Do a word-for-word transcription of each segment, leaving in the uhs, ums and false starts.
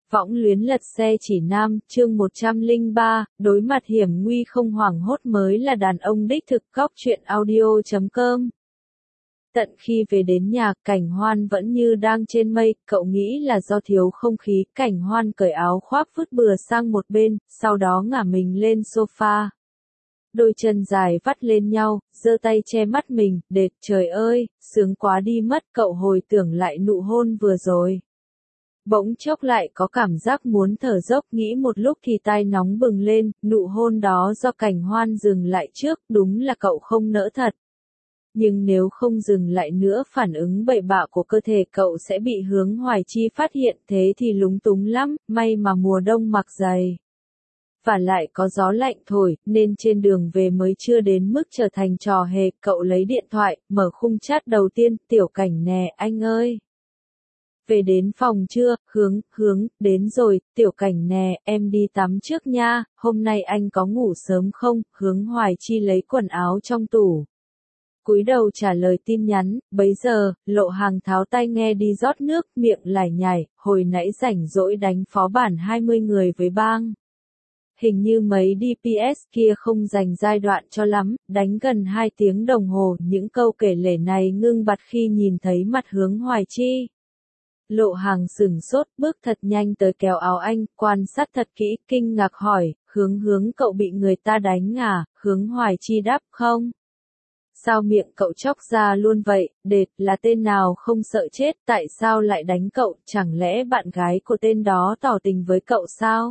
Võng luyến lật xe chỉ nam, chương một trăm lẻ ba, đối mặt hiểm nguy không hoảng hốt mới là đàn ông đích thực. Góc truyện audio chấm com. Tận khi về đến nhà, Cảnh Hoan vẫn như đang trên mây, cậu nghĩ là do thiếu không khí. Cảnh Hoan cởi áo khoác vứt bừa sang một bên, sau đó ngả mình lên sofa. Đôi chân dài vắt lên nhau, giơ tay che mắt mình, đệt, trời ơi, sướng quá đi mất. Cậu hồi tưởng lại nụ hôn vừa rồi. Bỗng chốc lại có cảm giác muốn thở dốc, nghĩ một lúc thì tai nóng bừng lên. Nụ hôn đó do Cảnh Hoan dừng lại trước, đúng là cậu không nỡ thật. Nhưng nếu không dừng lại nữa, phản ứng bậy bạ của cơ thể cậu sẽ bị Hướng Hoài Chi phát hiện, thế thì lúng túng lắm. May mà mùa đông mặc giày. Và lại có gió lạnh thổi, nên trên đường về mới chưa đến mức trở thành trò hề. Cậu lấy điện thoại, mở khung chat đầu tiên, Tiểu Cảnh nè, anh ơi. Về đến phòng chưa? Hướng, hướng, đến rồi, Tiểu Cảnh nè, em đi tắm trước nha, hôm nay anh có ngủ sớm không? Hướng Hoài Chi lấy quần áo trong tủ. Cúi đầu trả lời tin nhắn, bấy giờ, Lộ Hàng tháo tai nghe đi rót nước, miệng lải nhải, hồi nãy rảnh rỗi đánh phó bản hai mươi người với bang. Hình như mấy đê pê ét kia không dành giai đoạn cho lắm, đánh gần hai tiếng đồng hồ, những câu kể lể này ngưng bặt khi nhìn thấy mặt Hướng Hoài Chi. Lộ Hàng sửng sốt, bước thật nhanh tới kéo áo anh, quan sát thật kỹ, kinh ngạc hỏi, Hướng hướng cậu bị người ta đánh à? Hướng Hoài Chi đáp, không. Sao miệng cậu chóc ra luôn vậy? Đệt, là tên nào không sợ chết, tại sao lại đánh cậu? Chẳng lẽ bạn gái của tên đó tỏ tình với cậu sao?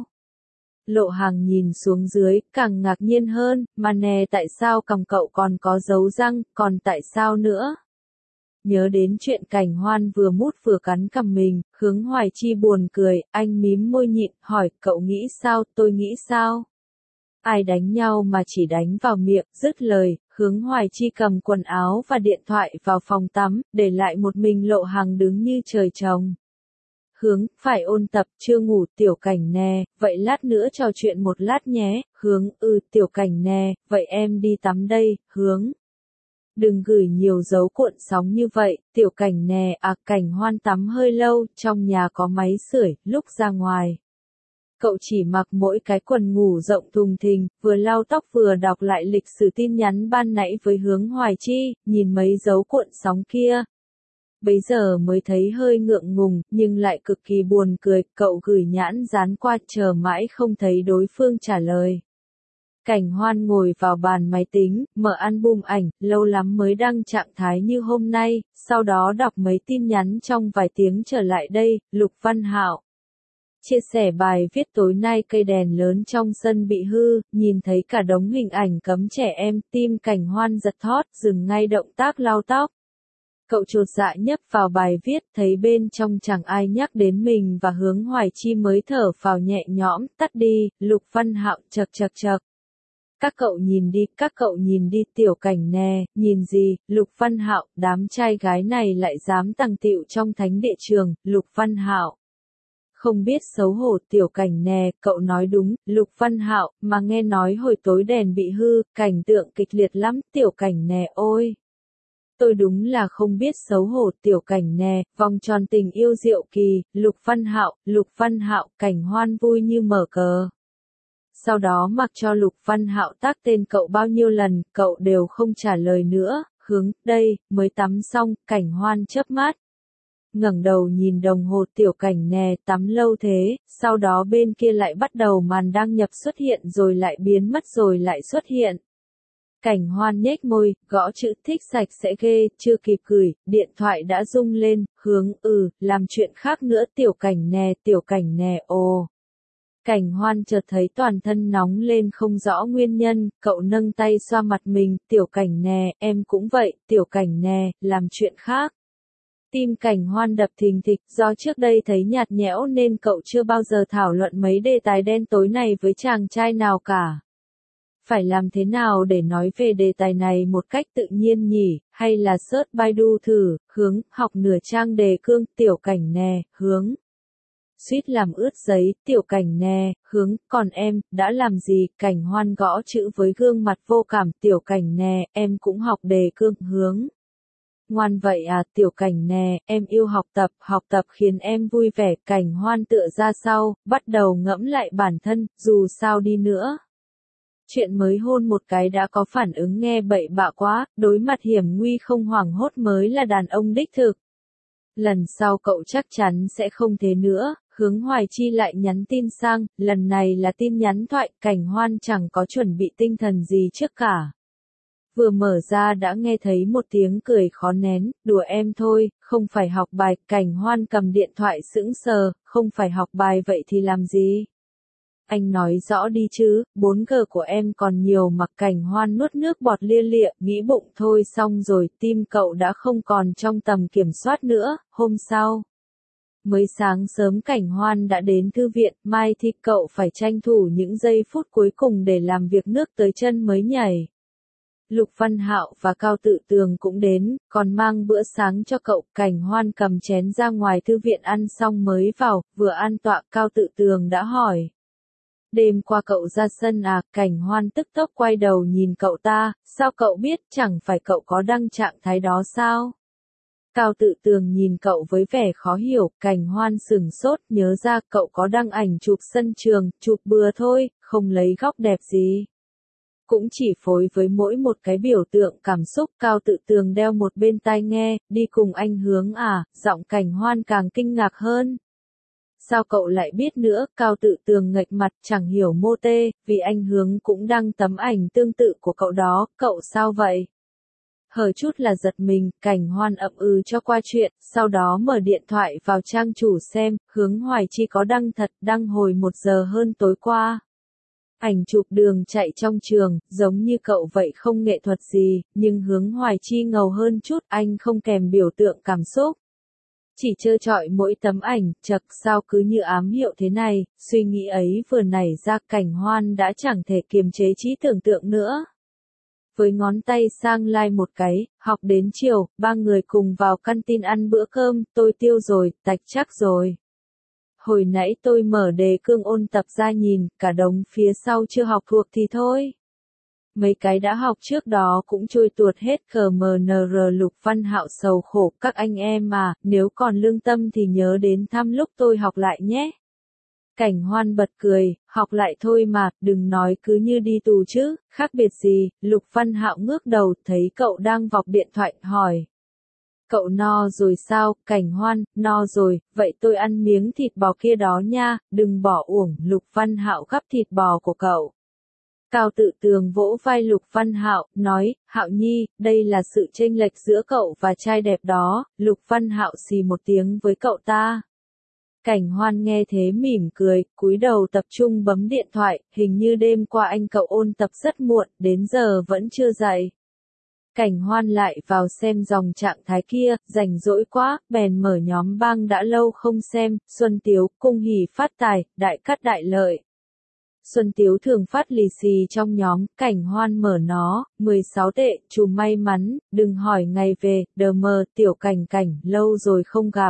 Lộ Hàng nhìn xuống dưới, càng ngạc nhiên hơn, mà nè, tại sao cằm cậu còn có dấu răng, còn tại sao nữa? Nhớ đến chuyện Cảnh Hoan vừa mút vừa cắn cằm mình, Hướng Hoài Chi buồn cười, anh mím môi nhịn, hỏi, cậu nghĩ sao, tôi nghĩ sao? Ai đánh nhau mà chỉ đánh vào miệng, dứt lời, Hướng Hoài Chi cầm quần áo và điện thoại vào phòng tắm, để lại một mình Lộ Hàng đứng như trời trồng. Hướng, phải ôn tập, chưa ngủ, Tiểu Cảnh nè, vậy lát nữa trò chuyện một lát nhé. Hướng, ừ, Tiểu Cảnh nè, vậy em đi tắm đây. Hướng, đừng gửi nhiều dấu cuộn sóng như vậy, Tiểu Cảnh nè, à. Cảnh Hoan tắm hơi lâu, trong nhà có máy sưởi, lúc ra ngoài. Cậu chỉ mặc mỗi cái quần ngủ rộng thùng thình, vừa lau tóc vừa đọc lại lịch sử tin nhắn ban nãy với Hướng Hoài Chi, nhìn mấy dấu cuộn sóng kia. Bấy giờ mới thấy hơi ngượng ngùng, nhưng lại cực kỳ buồn cười, cậu gửi nhãn dán qua, chờ mãi không thấy đối phương trả lời. Cảnh Hoan ngồi vào bàn máy tính, mở album ảnh, lâu lắm mới đăng trạng thái như hôm nay, sau đó đọc mấy tin nhắn trong vài tiếng trở lại đây. Lục Văn Hạo chia sẻ bài viết tối nay cây đèn lớn trong sân bị hư, nhìn thấy cả đống hình ảnh cấm trẻ em, tim Cảnh Hoan giật thót, dừng ngay động tác lau tóc. Cậu chột dạ nhấp vào bài viết, thấy bên trong chẳng ai nhắc đến mình và Hướng Hoài Chi mới thở phào nhẹ nhõm, tắt đi. Lục Văn Hạo chật chật chật. Các cậu nhìn đi, các cậu nhìn đi, Tiểu Cảnh nè, nhìn gì? Lục Văn Hạo, đám trai gái này lại dám tằng tịu trong thánh địa trường. Lục Văn Hạo, không biết xấu hổ. Tiểu Cảnh nè, cậu nói đúng. Lục Văn Hạo, mà nghe nói hồi tối đèn bị hư, cảnh tượng kịch liệt lắm. Tiểu Cảnh nè, ôi. Tôi đúng là không biết xấu hổ. Tiểu Cảnh nè, vòng tròn tình yêu diệu kỳ. Lục Văn Hạo, Lục Văn Hạo, Cảnh Hoan vui như mở cờ. Sau đó mặc cho Lục Văn Hạo tác tên cậu bao nhiêu lần, cậu đều không trả lời nữa. Hướng, đây, mới tắm xong. Cảnh Hoan chớp mắt, ngẩng đầu nhìn đồng hồ. Tiểu Cảnh nè, tắm lâu thế? Sau đó bên kia lại bắt đầu màn đăng nhập xuất hiện rồi lại biến mất rồi lại xuất hiện. Cảnh Hoan nhếch môi, gõ chữ thích sạch sẽ ghê, chưa kịp gửi, điện thoại đã rung lên. Hướng, ừ, làm chuyện khác nữa. Tiểu Cảnh nè, Tiểu Cảnh nè, ồ. Cảnh Hoan chợt thấy toàn thân nóng lên không rõ nguyên nhân, cậu nâng tay xoa mặt mình, Tiểu Cảnh nè, em cũng vậy. Tiểu Cảnh nè, làm chuyện khác. Tim Cảnh Hoan đập thình thịch, do trước đây thấy nhạt nhẽo nên cậu chưa bao giờ thảo luận mấy đề tài đen tối này với chàng trai nào cả. Phải làm thế nào để nói về đề tài này một cách tự nhiên nhỉ, hay là search Baidu thử. Hướng, học nửa trang đề cương. Tiểu Cảnh nè, Hướng. Suýt làm ướt giấy. Tiểu Cảnh nè, Hướng, còn em, đã làm gì? Cảnh Hoan gõ chữ với gương mặt vô cảm. Tiểu Cảnh nè, em cũng học đề cương. Hướng, Ngoan vậy à, Tiểu Cảnh nè, em yêu học tập, học tập khiến em vui vẻ. Cảnh Hoan tựa ra sau, bắt đầu ngẫm lại bản thân, dù sao đi nữa. Chuyện mới hôn một cái đã có phản ứng nghe bậy bạ quá, đối mặt hiểm nguy không hoảng hốt mới là đàn ông đích thực. Lần sau cậu chắc chắn sẽ không thế nữa. Hướng Hoài Chi lại nhắn tin sang, lần này là tin nhắn thoại. Cảnh Hoan chẳng có chuẩn bị tinh thần gì trước cả. Vừa mở ra đã nghe thấy một tiếng cười khó nén, đùa em thôi, không phải học bài. Cảnh Hoan cầm điện thoại sững sờ, không phải học bài vậy thì làm gì? Anh nói rõ đi chứ, bốn G của em còn nhiều. Mặc Cảnh Hoan nuốt nước bọt lia lịa, nghĩ bụng thôi xong rồi, tim cậu đã không còn trong tầm kiểm soát nữa. Hôm sau, mới sáng sớm Cảnh Hoan đã đến thư viện, mai thì cậu phải tranh thủ những giây phút cuối cùng để làm việc nước tới chân mới nhảy. Lục Văn Hạo và Cao Tự Tường cũng đến, còn mang bữa sáng cho cậu. Cảnh Hoan cầm chén ra ngoài thư viện ăn xong mới vào, vừa an tọa Cao Tự Tường đã hỏi. Đêm qua cậu ra sân à? Cảnh Hoan tức tốc quay đầu nhìn cậu ta, sao cậu biết, chẳng phải cậu có đăng trạng thái đó sao? Cao Tự Tường nhìn cậu với vẻ khó hiểu. Cảnh Hoan sửng sốt, nhớ ra cậu có đăng ảnh chụp sân trường, chụp bừa thôi, không lấy góc đẹp gì. Cũng chỉ phối với mỗi một cái biểu tượng cảm xúc. Cao Tự Tường đeo một bên tai nghe, đi cùng anh Hướng à? Giọng Cảnh Hoan càng kinh ngạc hơn. Sao cậu lại biết nữa? Cao Tự Tường nghệch mặt, chẳng hiểu mô tê, vì anh Hướng cũng đăng tấm ảnh tương tự của cậu đó. Cậu sao vậy? Hở chút là giật mình. Cảnh Hoan ậm ừ cho qua chuyện, sau đó mở điện thoại vào trang chủ xem. Hướng Hoài Chi có đăng thật, đăng hồi một giờ hơn tối qua. Ảnh chụp đường chạy trong trường, giống như cậu vậy, không nghệ thuật gì, nhưng Hướng Hoài Chi ngầu hơn chút, anh không kèm biểu tượng cảm xúc. Chỉ trơ trọi mỗi tấm ảnh, chật sao cứ như ám hiệu thế này. Suy nghĩ ấy vừa nảy ra, Cảnh Hoan đã chẳng thể kiềm chế trí tưởng tượng nữa. Với ngón tay sang like một cái, học đến chiều, ba người cùng vào căn tin ăn bữa cơm. Tôi tiêu rồi, tạch chắc rồi. Hồi nãy tôi mở đề cương ôn tập ra nhìn, cả đống phía sau chưa học thuộc thì thôi. Mấy cái đã học trước đó cũng trôi tuột hết. Cờ mờ nờ rờ. Lục Văn Hạo sầu khổ, các anh em à, nếu còn lương tâm thì nhớ đến thăm lúc tôi học lại nhé. Cảnh Hoan bật cười, học lại thôi mà, đừng nói cứ như đi tù chứ, khác biệt gì. Lục Văn Hạo ngước đầu, thấy cậu đang vọc điện thoại, hỏi. Cậu no rồi sao? Cảnh Hoan, no rồi, vậy tôi ăn miếng thịt bò kia đó nha, đừng bỏ uổng. Lục Văn Hạo gắp thịt bò của cậu. Cao Tự Tường vỗ vai Lục Văn Hạo, nói, Hạo Nhi, đây là sự chênh lệch giữa cậu và trai đẹp đó. Lục Văn Hạo xì một tiếng với cậu ta. Cảnh Hoan nghe thế mỉm cười, cúi đầu tập trung bấm điện thoại, hình như đêm qua anh cậu ôn tập rất muộn, đến giờ vẫn chưa dậy. Cảnh Hoan lại vào xem dòng trạng thái kia, rảnh rỗi quá, bèn mở nhóm bang đã lâu không xem. Xuân Tiếu, cung hỉ phát tài, đại cát đại lợi. Xuân Tiếu thường phát lì xì trong nhóm. Cảnh Hoan mở nó, mười sáu tệ, chùm may mắn, đừng hỏi ngày về. Đờ mờ, Tiểu Cảnh Cảnh, lâu rồi không gặp.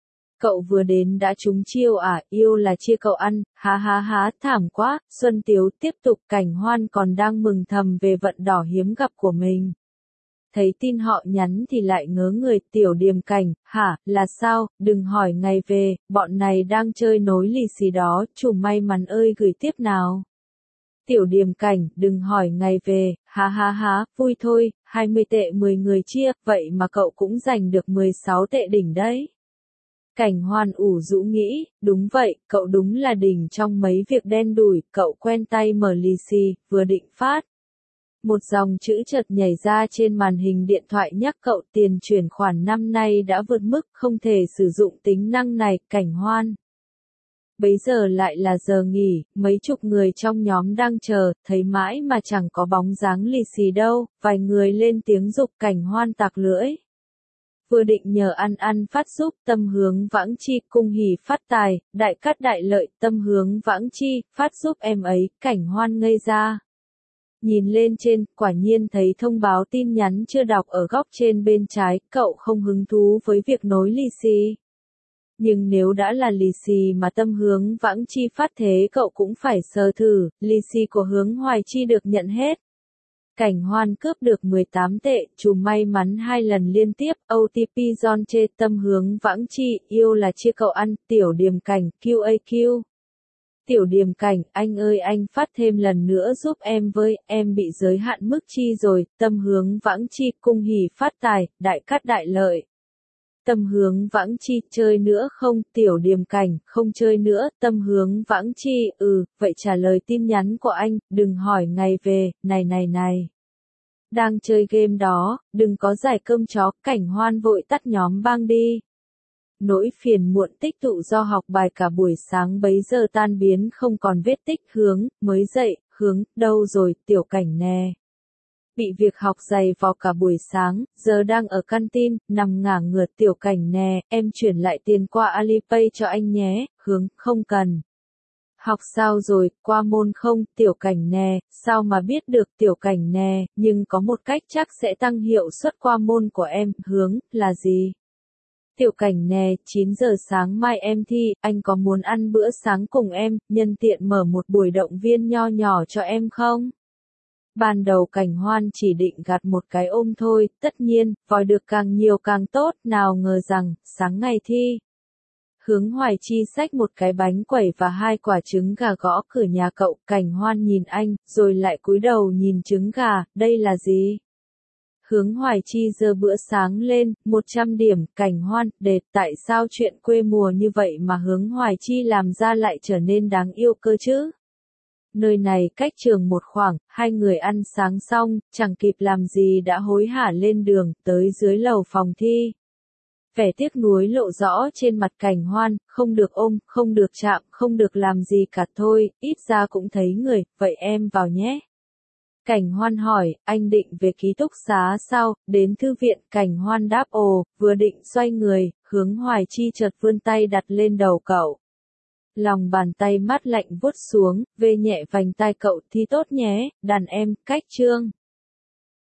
Cậu vừa đến đã trúng chiêu à? Yêu là chia cậu ăn, há há há, thảm quá. Xuân Tiếu tiếp tục. Cảnh Hoan còn đang mừng thầm về vận đỏ hiếm gặp của mình. Thấy tin họ nhắn thì lại ngớ người. Tiểu Điềm Cảnh, hả, là sao? Đừng hỏi ngày về, bọn này đang chơi nối lì xì đó. Chùm may mắn ơi, gửi tiếp nào. Tiểu Điềm Cảnh, đừng hỏi ngày về, há há há, vui thôi. Hai mươi tệ mười người chia, vậy mà cậu cũng giành được mười sáu tệ đỉnh đấy. Cảnh Hoan ủ rũ nghĩ, đúng vậy, cậu đúng là đỉnh trong mấy việc đen đủi. Cậu quen tay mở lì xì, vừa định phát. Một dòng chữ chợt nhảy ra trên màn hình điện thoại nhắc cậu tiền chuyển khoản năm nay đã vượt mức, không thể sử dụng tính năng này. Cảnh Hoan. Bấy giờ lại là giờ nghỉ, mấy chục người trong nhóm đang chờ, thấy mãi mà chẳng có bóng dáng lì xì đâu, vài người lên tiếng giục. Cảnh Hoan tặc lưỡi. Vừa định nhờ ăn ăn phát giúp. Tâm hướng vãng chi, cung hỉ phát tài, đại cát đại lợi. Tâm hướng vãng chi, phát giúp em ấy. Cảnh Hoan ngây ra. Nhìn lên trên, quả nhiên thấy thông báo tin nhắn chưa đọc ở góc trên bên trái. Cậu không hứng thú với việc nối lì xì. Nhưng nếu đã là lì xì mà Tâm hướng vãng chi phát thế cậu cũng phải sờ thử. Lì xì của Hướng Hoài Chi được nhận hết. Cảnh Hoan cướp được mười tám tệ, chùm may mắn hai lần liên tiếp, ô tê pê John chê tâm hướng vãng chi, yêu là chia cậu ăn, tiểu điềm cảnh, quy a quy. Tiểu điềm cảnh, anh ơi anh phát thêm lần nữa giúp em với, em bị giới hạn mức chi rồi, tâm hướng vãng chi, cung hỉ phát tài, đại cát đại lợi. Tâm hướng vãng chi, chơi nữa không, tiểu điềm cảnh, không chơi nữa, tâm hướng vãng chi, ừ, vậy trả lời tin nhắn của anh, đừng hỏi ngày về, này này này. Đang chơi game đó, đừng có giải cơm chó, Cảnh Hoan vội tắt nhóm bang đi. Nỗi phiền muộn tích tụ do học bài cả buổi sáng bấy giờ tan biến không còn vết tích. Hướng, mới dậy, Hướng, đâu rồi, tiểu cảnh nè. Bị việc học dày vò cả buổi sáng, giờ đang ở canteen, nằm ngả ngửa, tiểu cảnh nè, em chuyển lại tiền qua Alipay cho anh nhé. Hướng, không cần. Học sao rồi, qua môn không, tiểu cảnh nè, sao mà biết được, tiểu cảnh nè, nhưng có một cách chắc sẽ tăng hiệu suất qua môn của em. Hướng, là gì? Tiểu cảnh nè, chín giờ sáng mai em thi, anh có muốn ăn bữa sáng cùng em, nhân tiện mở một buổi động viên nho nhỏ cho em không? Ban đầu Cảnh Hoan chỉ định gạt một cái ôm thôi, tất nhiên, vòi được càng nhiều càng tốt, nào ngờ rằng, sáng ngày thi. Hướng Hoài Chi xách một cái bánh quẩy và hai quả trứng gà gõ cửa nhà cậu. Cảnh Hoan nhìn anh, rồi lại cúi đầu nhìn trứng gà, đây là gì? Hướng Hoài Chi giơ bữa sáng lên, một trăm điểm, Cảnh Hoan, đệt, tại sao chuyện quê mùa như vậy mà Hướng Hoài Chi làm ra lại trở nên đáng yêu cơ chứ? Nơi này cách trường một khoảng, hai người ăn sáng xong, chẳng kịp làm gì đã hối hả lên đường, tới dưới lầu phòng thi. Vẻ tiếc nuối lộ rõ trên mặt Cảnh Hoan, không được ôm, không được chạm, không được làm gì cả thôi, ít ra cũng thấy người, vậy em vào nhé. Cảnh Hoan hỏi, anh định về ký túc xá sao, đến thư viện, Cảnh Hoan đáp ồ, vừa định xoay người, Hướng Hoài Chi chợt vươn tay đặt lên đầu cậu. Lòng bàn tay mát lạnh vuốt xuống, vê nhẹ vành tai cậu, thi tốt nhé, đàn em, cách chương.